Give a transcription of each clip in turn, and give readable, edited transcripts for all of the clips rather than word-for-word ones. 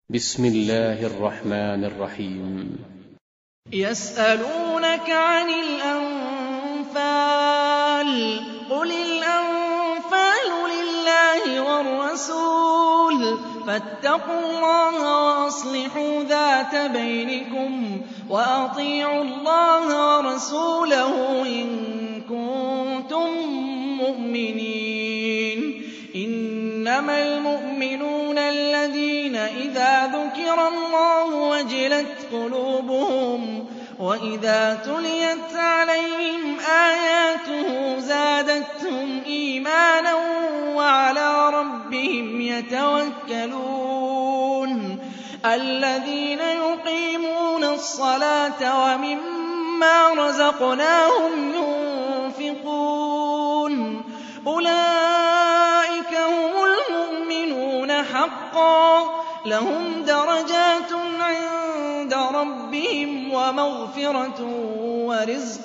بسم الله الرحمن الرحيم. يسألونك عن الأنفال قل الأنفال لله والرسول فاتقوا الله وأصلحوا ذات بينكم وأطيعوا الله ورسوله إن كنتم مؤمنين. إنما المؤمنون الذين إذا ذكر الله وجلت قلوبهم وإذا تليت عليهم آياته زادتهم إيمانا وعلى ربهم يتوكلون. الذين يقيمون الصلاة ومما رزقناهم ينفقون أولئك هم المؤمنون حقا لهم درجات عند ربهم ومغفرة ورزق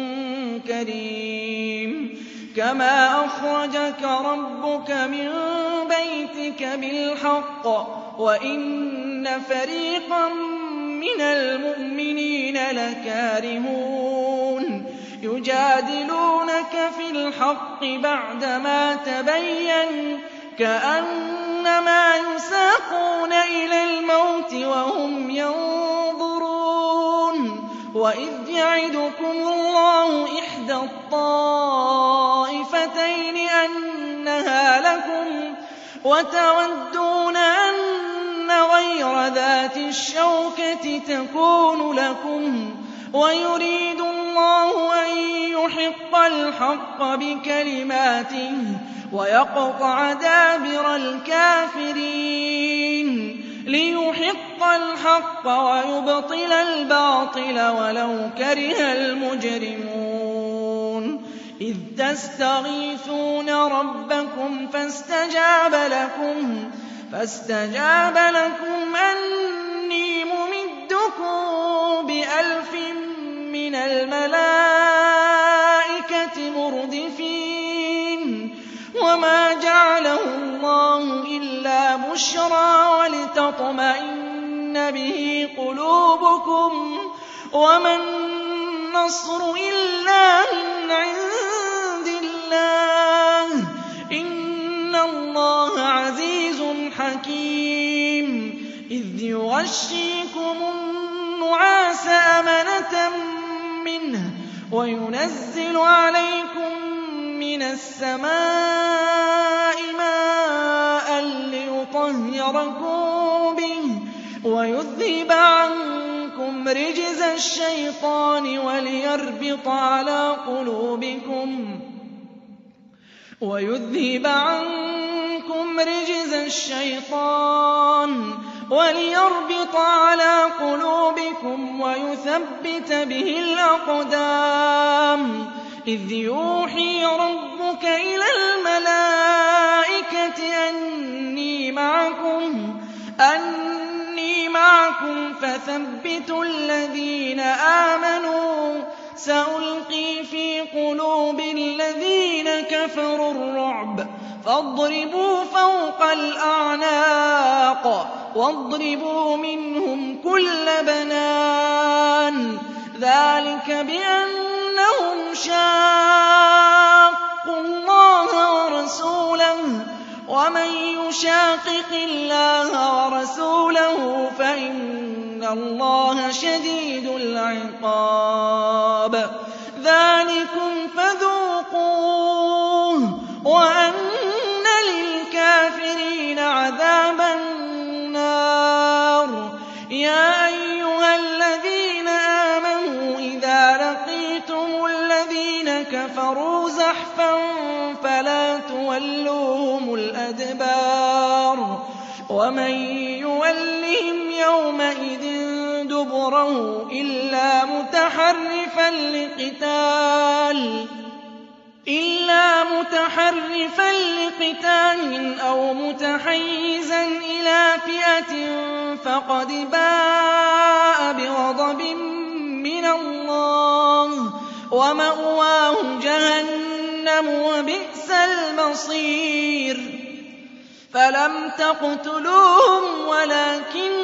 كريم. كما أخرجك ربك من بيتك بالحق وإن فريقا من المؤمنين لكارهون يجادلونك في الحق بعدما تبين كأنما يساقون إلى الموت وهم ينظرون. وإذ يعدكم الله إحدى الطائفتين أنها لكم وتودون أن غير ذات الشوكة تكون لكم ويريد الله أن يحق الحق بكلماته ويقطع دابر الكافرين ليحق الحق ويبطل الباطل ولو كره المجرمون. إذ تستغيثون ربكم فاستجاب لكم أني ممدكم ب1000 من الملائكة مردفين. وما جعله الله إلا بشرى ولتطمئن به قلوبكم وما النصر إلا من عند الله إن الله عزيز حكيم. إذ يغشيكم النعاس أمنة منه وينزل عليكم من السماء ماء ليطهركم به ويذهب عنكم رجز الشيطان وليربط على قلوبكم ويثبت به الأقدام. إذ يوحي ربك إلى الملائكة أني معكم فثبتوا الذين آمنوا سألقي في قلوب الذين كفروا الرعب فاضربوا فوق الأعناق واضربوا منهم كل بنان. ذلك بأنهم شاقوا الله ورسوله ومن يشاقق الله ورسوله فإن الله شديد العقاب. ذلكم فذوقوه وأن للكافرين عذاب النار. يا أيها الذين آمنوا إذا لقيتم الذين كفروا زحفا فلا تولوهم الأدبار. ومن يولهم يومئذ دبره إلا متحرفا لقتال أو متحيزا إلى فئة فقد باء بغضب من الله ومأواه جهنم وبئس المصير. فلم تقتلوهم ولكن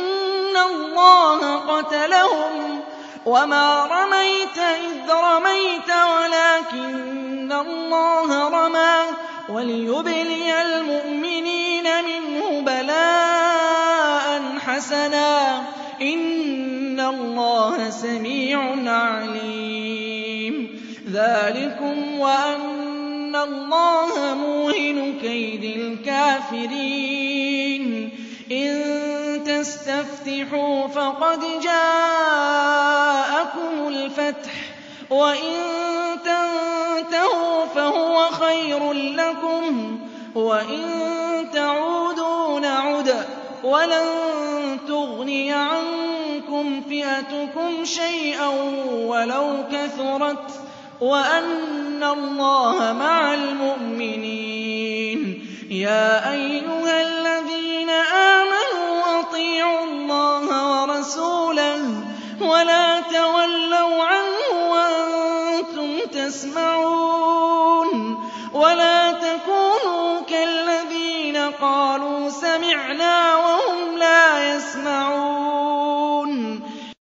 قَاتَلَهُمْ وَمَا رَمَيْتَ إِذْ رَمَيْتَ وَلَٰكِنَّ اللَّهَ رَمَىٰ وَلِيُبْلِيَ الْمُؤْمِنِينَ مِنْهُ بَلَاءً حَسَنًا ۚ إِنَّ اللَّهَ سَمِيعٌ عَلِيمٌ. ذَٰلِكُمْ وَأَنَّ اللَّهَ مُوهِنُ كَيْدِ الْكَافِرِينَ. إِن تَسْتَفْتِحُوا فَقَدْ جَاءَكُمُ الْفَتْحُ وَإِن تَنتَهُوا فَهُوَ خَيْرٌ لَّكُمْ وَإِن تَعُودُوا نَعُدْ وَلَن تُغْنِيَ عَنكُمْ فِئَتُكُمْ شَيْئًا وَلَوْ كَثُرَتْ وَأَنَّ اللَّهَ مَعَ الْمُؤْمِنِينَ. يَا أَيُّهَا الَّذِينَ آمَنُوا أَطِيعُوا اللَّهَ وَرَسُولَهُ وَلَا تَوَلَّوْا عَنْهُ وَأَنتُمْ تَسْمَعُونَ. وَلَا تَكُونُوا كَالَّذِينَ قَالُوا سَمِعْنَا وَهُمْ لَا يَسْمَعُونَ.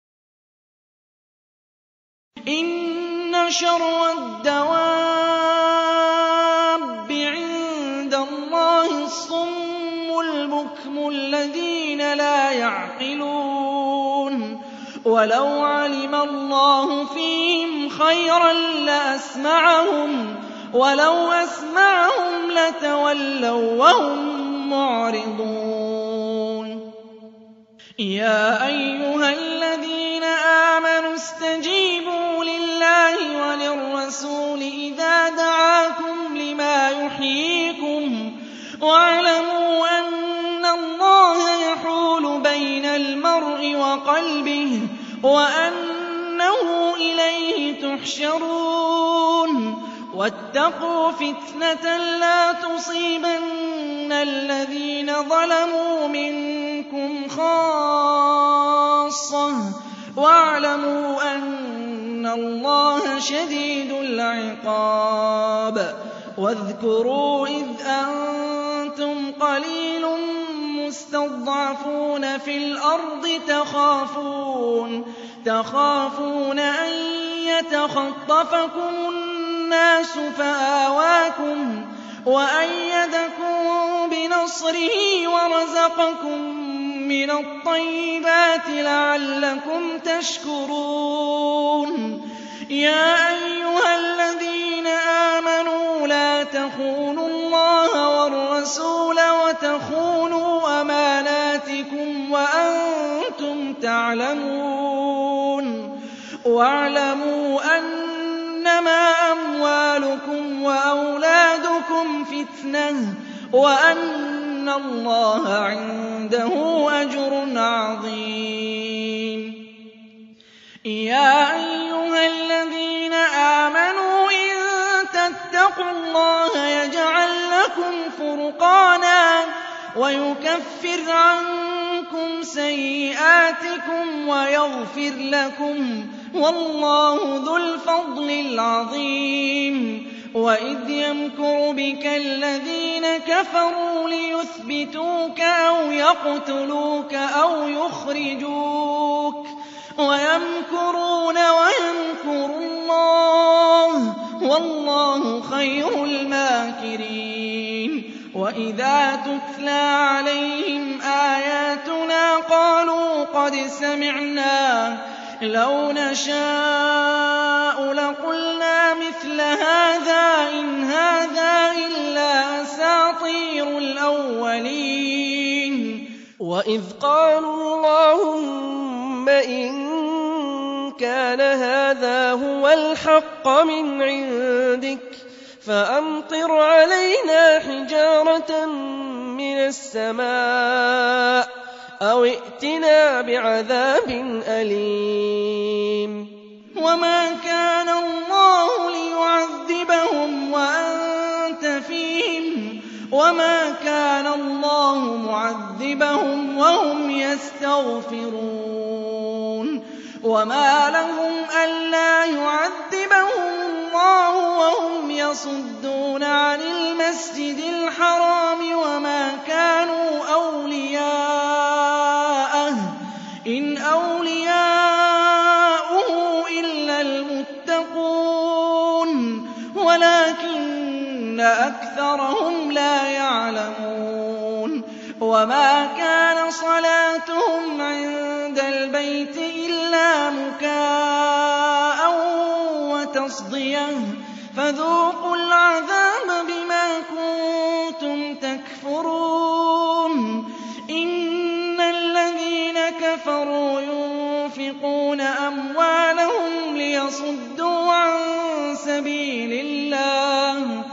إِنَّ شَرَّ الدَّوَابِّ عِندَ اللَّهِ الصُّمُّ الْبُكْمُ الَّذِينَ لَا يَعْقِلُونَ. وَلَوْ عَلِمَ اللَّهُ فِيهِمْ خَيْرًا لَّأَسْمَعَهُمْ وَلَوْ أَسْمَعَهُمْ لَتَوَلَّوا وَّهُم مُّعْرِضُونَ. يَا أَيُّهَا الَّذِينَ آمَنُوا اسْتَجِيبُوا لِلَّهِ وَلِلرَّسُولِ إِذَا دَعَاكُمْ لِمَا يُحْيِيكُمْ وَاعْلَمُوا أَنَّ اللَّهَ يَحُولُ بَيْنَ الْمَرْءِ وَقَلْبِهِ وَأَنَّهُ إِلَيْهِ تُحْشَرُونَ. وَاتَّقُوا فِتْنَةً لَّا تُصِيبَنَّ الَّذِينَ ظَلَمُوا مِنكُمْ خَاصَّةً وَاعْلَمُوا أَنَّ اللَّهَ شَدِيدُ الْعِقَابِ. وَاذْكُرُوا إِذْ أَنتُمْ قَلِيلٌ مُّسْتَضْعَفُونَ فِي الْأَرْضِ تَخَافُونَ أَن يَتَخَطَّفَكُمُ النَّاسُ فَآوَاكُمْ وَأَيَّدَكُم بِنَصْرِهِ وَرَزَقَكُم مِّنَ الطَّيِّبَاتِ لَعَلَّكُمْ تَشْكُرُونَ. يَا أَيُّهَا الَّذِينَ آمَنُوا لَا تَخُونُوا اللَّهَ وَالرَّسُولَ وَتَخُونُوا أَمَانَاتِكُمْ وَأَنتُمْ تَعْلَمُونَ. وَاعْلَمُوا أَنَّمَا أَمْوَالُكُمْ وَأَوْلَادُكُمْ فِتْنَةٌ وَأَنَّ اللَّهَ عِندَهُ أَجْرٌ عَظِيمٌ. يَا أَيُّهَا الَّذِينَ آمَنُوا إِن تَتَّقُوا اللَّهَ يَجْعَل لَّكُمْ فُرْقَانًا وَيُكَفِّرْ عَنكُمْ سَيِّئَاتِكُمْ وَيَغْفِرْ لَكُمْ ۗ وَاللَّهُ ذُو الْفَضْلِ الْعَظِيمِ. وَإِذْ يَمْكُرُ بِكَ الَّذِينَ كَفَرُوا لِيُثْبِتُوكَ أَوْ يَقْتُلُوكَ أَوْ يُخْرِجُوكَ وَيَمْكُرُونَ وَيَمْكُرُ اللَّهُ وَاللَّهُ خَيْرُ الْمَاكِرِينَ. وَإِذَا تُتْلَىٰ عَلَيْهِمْ آيَاتُنَا قَالُوا قَدْ سَمِعْنَا لَوْ نَشَاءُ لَقُلْنَا مِثْلَ هَٰذَا إِنْ هَٰذَا إِلَّا أَسَاطِيرُ الْأَوَّلِينَ. وَإِذْ قَالُوا اللَّهُمَّ إِن كَانَ هَٰذَا هُوَ الْحَقَّ مِنْ عِندِكَ فَأَمْطِرْ عَلَيْنَا حِجَارَةً مِّنَ السَّمَاءِ أَوْ ائْتِنَا بِعَذَابٍ أَلِيمٍ. وَمَا كَانَ اللَّهُ لِيُعَذِّبَهُمْ وَأَنتَ فِيهِمْ وَمَا كَانَ اللَّهُ مُعَذِّبَهُمْ وَهُمْ يَسْتَغْفِرُونَ. وَمَا لَهُمْ أَلَّا يُعَذِّبَهُمُ اللَّهُ وَهُمْ يَصُدُّونَ عَنِ الْمَسْجِدِ الْحَرَامِ وَمَا كَانُوا أَوْلِيَاءَهُ ۚ إِنْ أَوْلِيَاؤُهُ أَكْثَرَهُمْ لَا يَعْلَمُونَ وَمَا كَانَ صَلَاتُهُمْ عِندَ الْبَيْتِ إِلَّا مُكَاءً وَتَصْدِيَةً فَذُوقُوا الْعَذَابَ بِمَا كُنتُمْ تَكْفُرُونَ إِنَّ الَّذِينَ كَفَرُوا يُنفِقُونَ أَمْوَالَهُمْ لِيَصُدُّوا عَن سَبِيلِ اللَّهِ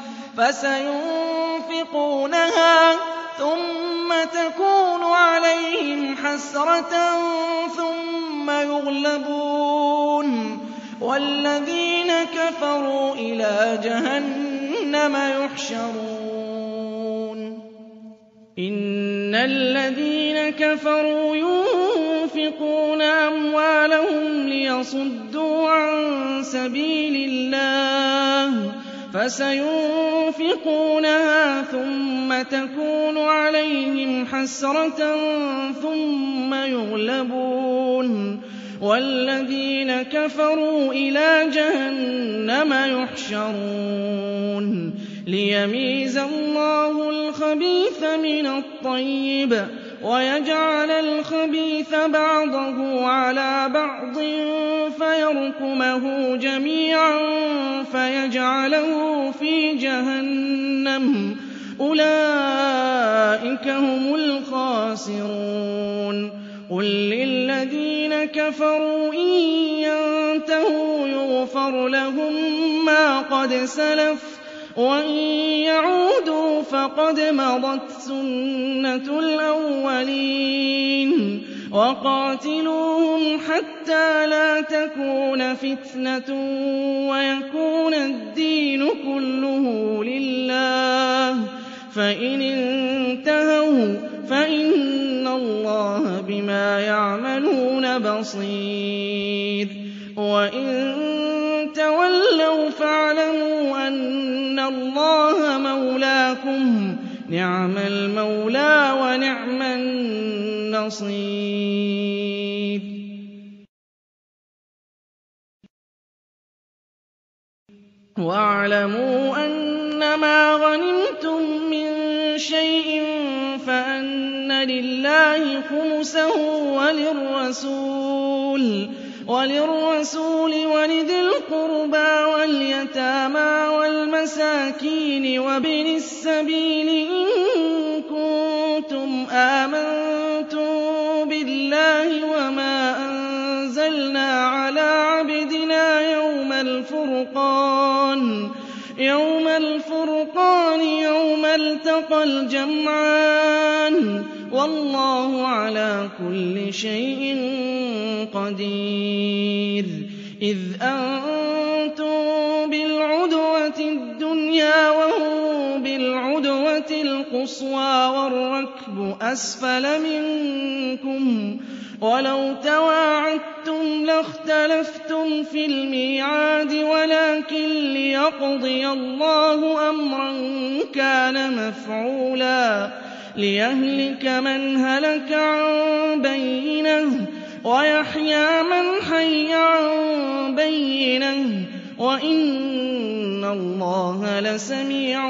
فَسَيُنفِقُونَهَا ثُمَّ تَكُونُ عَلَيْهِمْ حَسْرَةً ثُمَّ يُغْلَبُونَ وَالَّذِينَ كَفَرُوا إِلَىٰ جَهَنَّمَ يُحْشَرُونَ إِنَّ الَّذِينَ كَفَرُوا يُنفِقُونَ أَمْوَالَهُمْ لِيَصُدُّوا عَن سَبِيلِ اللَّهِ فَسَيُنفِقُونَهَا ثُمَّ تَكُونُ عَلَيْهِمْ حَسْرَةً ثُمَّ يُغْلَبُونَ وَالَّذِينَ كَفَرُوا إِلَىٰ جَهَنَّمَ يُحْشَرُونَ لِيَمِيزَ اللَّهُ الْخَبِيثَ مِنَ الطَّيِّبِ وَيَجْعَلَ الْخَبِيثَ بَعْضَهُ عَلَىٰ بَعْضٍ فَيَرْكُمَهُ جَمِيعًا فَيَجْعَلَهُ فِي جَهَنَّمَ ۚ أُولَٰئِكَ هُمُ الْخَاسِرُونَ قُل لِّلَّذِينَ كَفَرُوا إِن يَنتَهُوا يُغْفَرْ لَهُم مَّا قَدْ سَلَفَ وَإِن يَعُودُوا فَقَدْ مَضَتْ سُنَّةُ الْأَوَّلِينَ وَقَاتِلُوهُمْ حَتَّىٰ لَا تَكُونَ فِتْنَةٌ وَيَكُونَ الدِّينُ كُلُّهُ لِلَّهِ فَإِنِ انتَهَوْا فَإِنَّ اللَّهَ بِمَا يَعْمَلُونَ بَصِيرٌ وَإِن تَوَلَّوْا فَاعْلَمُوا أَنَّ اللَّهَ مَوْلَاكُمْ ۚ نِعْمَ الْمَوْلَىٰ وَنِعْمَ النَّصِيرُ وَاعْلَمُوا أَنَّمَا غَنِمْتُم مِّن شَيْءٍ فَأَنَّ لِلَّهِ خُمُسَهُ وَلِلرَّسُولِ وَلِذِي الْقُرْبَىٰ وَالْيَتَامَىٰ وَالْمَسَاكِينِ وَابْنِ السَّبِيلِ إِن كُنتُمْ آمَنتُم بِاللَّهِ وَمَا أَنزَلْنَا عَلَىٰ عَبْدِنَا يَوْمَ الْفُرْقَانِ يَوْمَ الْتَقَى الْجَمْعَانِ ۗ وَاللَّهُ عَلَىٰ كُلِّ شَيْءٍ قَدِيرٌ إِذْ أَنتُم بِالْعُدْوَةِ الدُّنْيَا وَهُم بِالْعُدْوَةِ الْقُصْوَىٰ وَالرَّكْبُ أَسْفَلَ مِنكُمْ ۚ وَلَوْ تَوَاعَدتُّمْ لَاخْتَلَفْتُمْ فِي الْمِيعَادِ وَلَٰكِن لِّيَقْضِيَ اللَّهُ أَمْرًا كَانَ مَفْعُولًا لِيَهْلِكَ مَنْ هَلَكَ عَن بَيِّنَةٍ وَيَحْيَىٰ مَنْ حَيَّ عَن بَيِّنَةٍ ۗ وَإِنَّ اللَّهَ لَسَمِيعٌ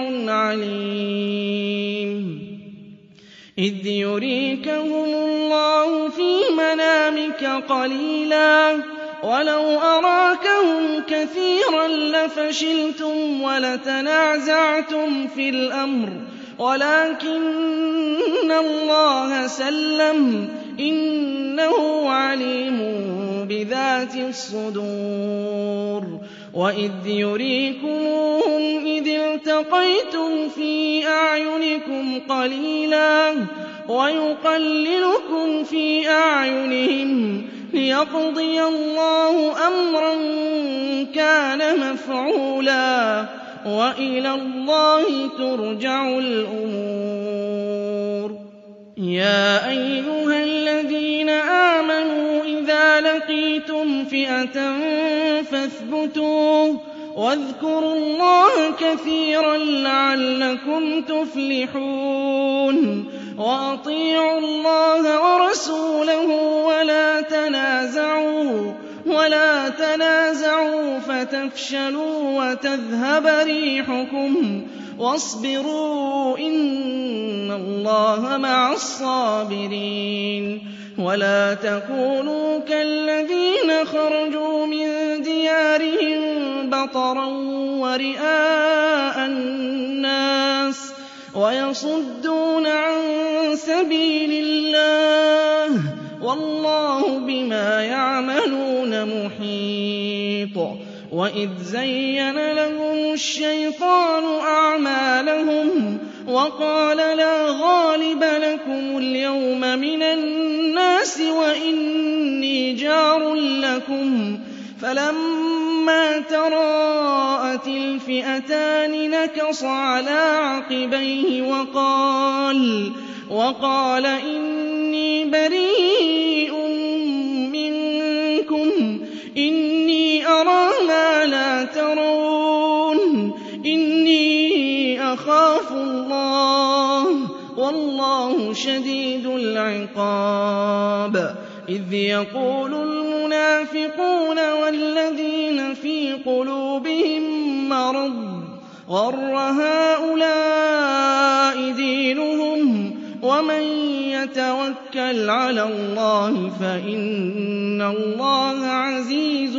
عَلِيمٌ إِذْ يُرِيكَهُمُ اللَّهُ فِي مَنَامِكَ قَلِيلًا وَلَوْ أَرَاكَهُمْ كَثِيرًا لَّفَشِلْتُمْ وَلَتَنَازَعْتُمْ فِي الْأَمْرِ وَلَٰكِنَّ اللَّهَ سَلَّمَ ۗ إِنَّهُ عَلِيمٌ بِذَاتِ الصُّدُورِ وَإِذْ يُرِيكُمُوهُمْ إِذِ الْتَقَيْتُمْ فِي أَعْيُنِكُمْ قَلِيلًا وَيُقَلِّلُكُمْ فِي أَعْيُنِهِمْ لِيَقْضِيَ اللَّهُ أَمْرًا كَانَ مَفْعُولًا ۗ وَإِلَى اللَّهِ تُرْجَعُ الْأُمُورُ يَا أَيُّهَا الَّذِينَ آمَنُوا إِذَا لَقِيتُمْ فِئَةً فَاثْبُتُوا وَاذْكُرُوا اللَّهَ كَثِيرًا لَّعَلَّكُمْ تُفْلِحُونَ وَأَطِيعُوا اللَّهَ وَرَسُولَهُ وَلَا تَنَازَعُوا فَتَفْشَلُوا وَتَذْهَبَ رِيحُكُمْ وَاصْبِرُوا إِنَّ اللَّهَ مَعَ الصَّابِرِينَ وَلَا تَكُونُوا كَالَّذِينَ خَرَجُوا مِن دِيَارِهِم بَطَرًا وَرِئَاءَ النَّاسِ وَيَصُدُّونَ عَن سَبِيلِ اللَّهِ ۗ وَاللَّهُ بِمَا يَعْمَلُونَ مُحِيطٌ. وَإِذْ زَيَّنَ لَهُمُ الشَّيْطَانُ أَعْمَالَهُمْ وَقَالَ لَا غَالِبَ لَكُمُ الْيَوْمَ مِنَ النَّاسِ وَإِنِّي جَارٌ لَّكُمْ ۖ فَلَمَّا تَرَاءَتِ الْفِئَتَانِ نَكَصَ عَلَىٰ عَقِبَيْهِ وَقَالَ إِنِّي بَرِيءٌ مِّنكُمْ إِنِّي أَرَىٰ مَا لَا تَرَوْنَ إِنِّي أَخَافُ اللَّهَ ۚ وَاللَّهُ شَدِيدُ الْعِقَابِ. إِذْ يَقُولُ الْمُنَافِقُونَ وَالَّذِينَ فِي قُلُوبِهِم مَّرَضٌ غَرَّ هَٰؤُلَاءِ دِينُهُمْ ۗ وَمَن يَتَوَكَّلْ عَلَى اللَّهِ فَإِنَّ اللَّهَ عَزِيزٌ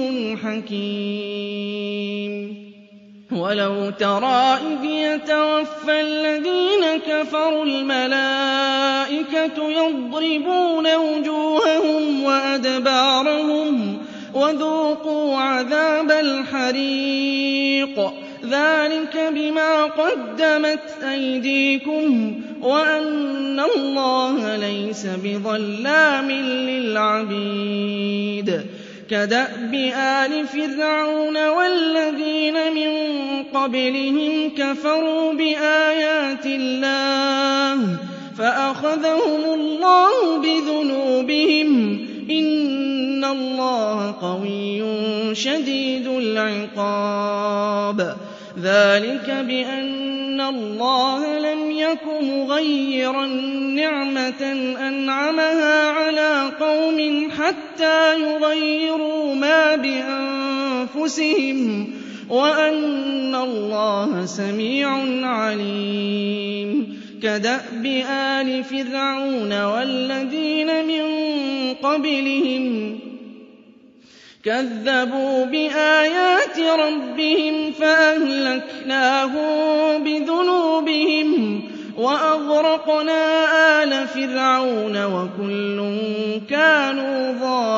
حَكِيمٌ. وَلَوْ تَرَىٰ إِذْ يَتَوَفَّى الَّذِينَ كَفَرُوا الْمَلَائِكَةُ يَضْرِبُونَ وُجُوهَهُمْ وَأَدْبَارَهُمْ وَذُوقُوا عَذَابَ الْحَرِيقِ ذَٰلِكَ بِمَا قَدَّمَتْ أَيْدِيكُمْ وَأَنَّ اللَّهَ لَيْسَ بِظَلَّامٍ لِّلْعَبِيدِ. كَدَأْبِ آلِ فِرْعَوْنَ وَالَّذِينَ مِن قَبْلِهِمْ كَفَرُوا بِآيَاتِ اللَّهِ فَأَخَذَهُمُ اللَّهُ بِذُنُوبِهِمْ ۗ إِنَّ اللَّهَ قَوِيٌّ شَدِيدُ الْعِقَابِ. ذَٰلِكَ بِأَنَّ اللَّهَ لَمْ يَكُ مُغَيِّرًا نِّعْمَةً أَنْعَمَهَا عَلَىٰ قَوْمٍ حَتَّىٰ يُغَيِّرُوا مَا بِأَنفُسِهِمْ ۙ وَأَنَّ اللَّهَ سَمِيعٌ عَلِيمٌ. كَدَأْبِ آلِ فِرْعَوْنَ وَالَّذِينَ مِن قَبْلِهِمْ كَذَّبُوا بِآيَاتِ رَبِّهِمْ فَأَهْلَكْنَاهُم بِذُنُوبِهِمْ وَأَغْرَقْنَا آلَ فِرْعَوْنَ وَكُلٌّ كَانُوا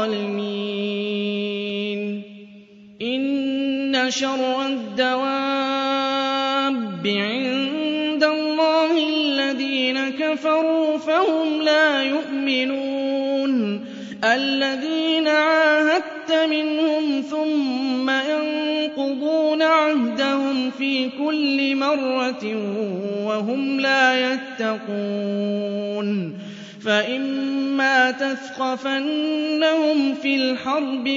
ظَالِمِينَ. إِنَّ شَرَّ الدَّوَابِّ عِندَ اللَّهِ الَّذِينَ كَفَرُوا فَهُمْ لَا يُؤْمِنُونَ. الَّذِينَ عَاهَدتَّ مِنْهُمْ ثُمَّ يَنقُضُونَ عَهْدَهُمْ فِي كُلِّ مَرَّةٍ وَهُمْ لَا يَتَّقُونَ. فَإِمَّا تَثْقَفَنَّهُمْ فِي الْحَرْبِ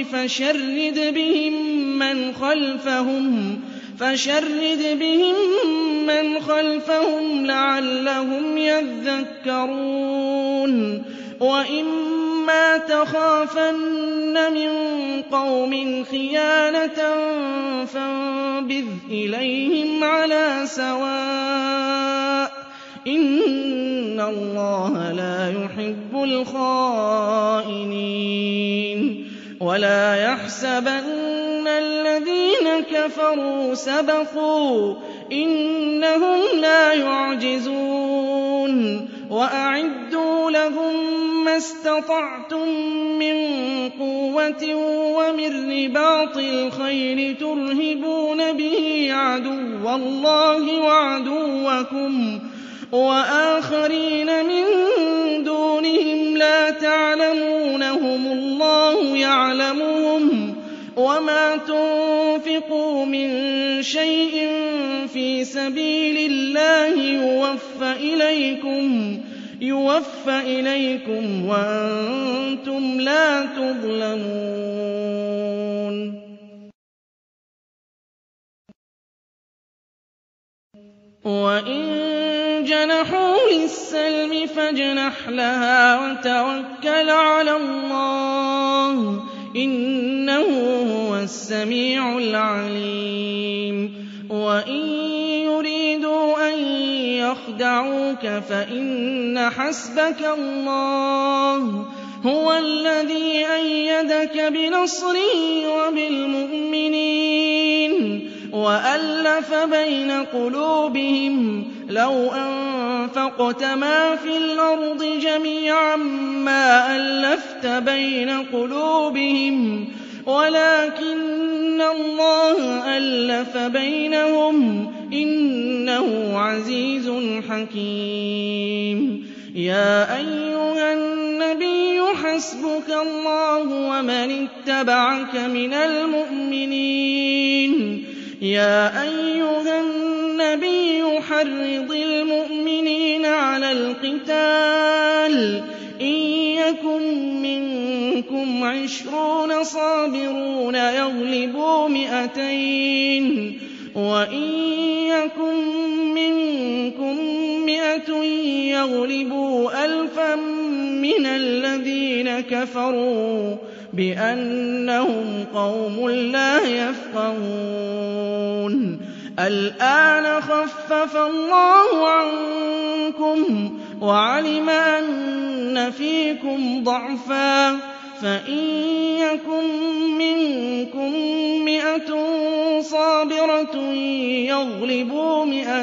فَشَرِّدْ بِهِم مَّنْ خَلْفَهُمْ لَعَلَّهُمْ يَذَّكَّرُونَ. وَإِمَّا تَخَافَنَّ مِن قَوْمٍ خِيَانَةً فَانبِذْ إِلَيْهِمْ عَلَىٰ سَوَاءٍ ۚ إِنَّ اللَّهَ لَا يُحِبُّ الْخَائِنِينَ. وَلَا يَحْسَبَنَّ الَّذِينَ كَفَرُوا سَبَقُوا ۚ إِنَّهُمْ لَا يُعْجِزُونَ. وَأَعِدُّوا لَهُم مَّا اسْتَطَعْتُم مِّن قُوَّةٍ وَمِن رِّبَاطِ الْخَيْلِ تُرْهِبُونَ بِهِ عَدُوَّ اللَّهِ وَعَدُوَّكُمْ وَآخَرِينَ مِن دُونِهِمْ لَا تَعْلَمُونَهُمُ اللَّهُ يَعْلَمُهُمْ ۚ وَمَا تُنفِقُوا مِن شَيْءٍ فِي سَبِيلِ اللَّهِ يُوَفَّ إِلَيْكُمْ وَأَنتُمْ لَا تُظْلَمُونَ. وَإِن جَنَحُوا لِلسَّلْمِ فَاجْنَحْ لَهَا وَتَوَكَّلْ عَلَى اللَّهِ ۚ إِنَّهُ هُوَ السَّمِيعُ الْعَلِيمُ. وَإِن يُرِيدُوا يخدعوك فإن حسبك الله هو الذي أيدك بنصره وبالمؤمنين وألف بين قلوبهم لو أنفقت ما في الأرض جميعا ما ألفت بين قلوبهم ولكن الله ألف بينهم إنه عزيز حكيم. يا أيها النبي حسبك الله ومن اتبعك من المؤمنين. يا أيها النبي حرض المؤمنين على القتال إن يكن منكم 20 صابرون يغلبوا 200 وإن يكن منكم 100 يغلبوا 1000 من الذين كفروا بأنهم قوم لا يفقهون. الآن خفف الله عنكم وعلم أن فيكم ضعفا فإن يكن منكم 100 صابرة يغلبوا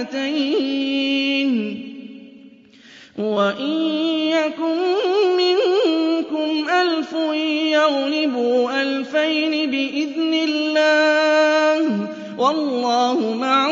200 وإن يكن منكم 1000 يغلبوا 2000 بإذن الله والله مع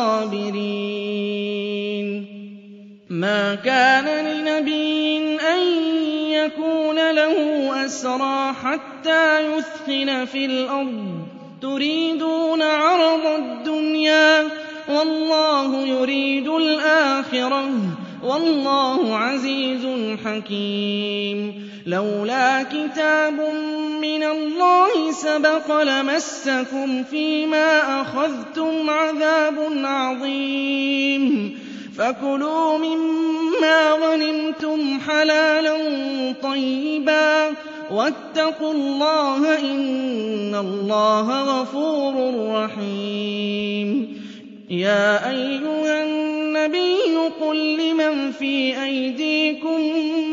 الصابرين. ما كان لنبي أن يكون له أسرى حتى يثخن في الأرض تريدون عرض الدنيا والله يريد الآخرة والله عزيز حكيم. لولا كتاب من الله سبق لمسكم فيما أخذتم عذاب عظيم فكلوا مما غنمتم حلالا طيبا واتقوا الله إن الله غفور رحيم. يا أيها النبي قل لمن في أيديكم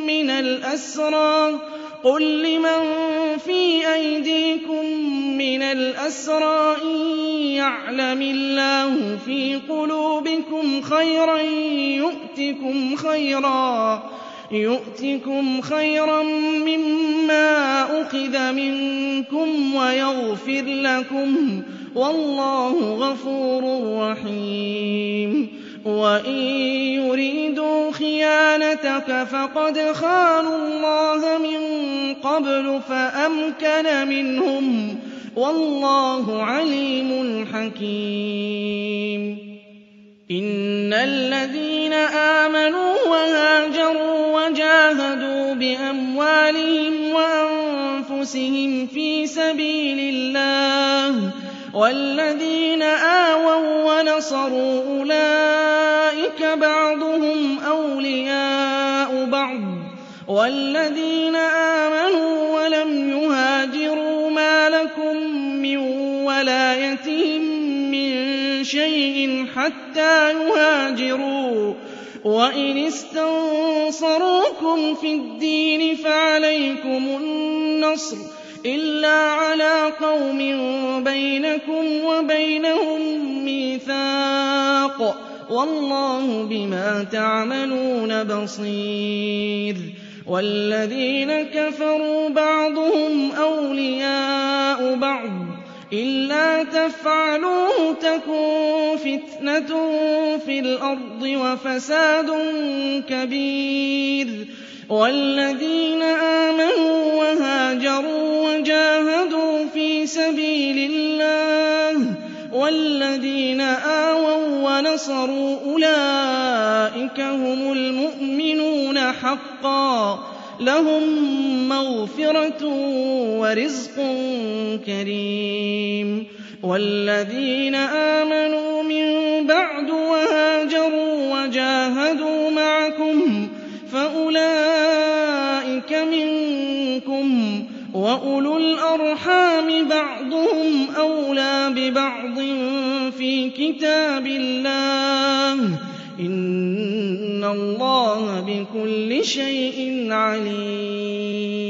من الأسرى إن يعلم الله في قلوبكم خيرا يؤتكم خيرا مما أخذ منكم ويغفر لكم والله غفور رحيم. وإن يريدوا خيانتك فقد خانوا الله من قبل فأمكن منهم والله عليم حكيم. إن الذين آمنوا وهاجروا وجاهدوا بأموالهم وأنفسهم في سبيل الله والذين آووا ونصروا أولئك بعضهم أولياء بعض والذين آمنوا ولم يهاجروا ما لكم من ولايتهم من شيء حتى يهاجروا وإن استنصروكم في الدين فعليكم النصر إلا على قوم بينكم وبينهم ميثاق والله بما تعملون بصير. والذين كفروا بعضهم أولياء بعض إلا تفعلوه تكن فتنة في الأرض وفساد كبير. والذين آمنوا وهاجروا وجاهدوا في سبيل الله والذين آووا ونصروا أولئك هم المؤمنون حقا لهم مغفرة ورزق كريم. والذين آمنوا من بعد وهاجروا وجاهدوا معكم فأولئك منكم وأولو الأرحام بعضهم أولى ببعض في كتاب الله إن اللَّهَ بِكُلِّ شَيْءٍ عَلِيمٌ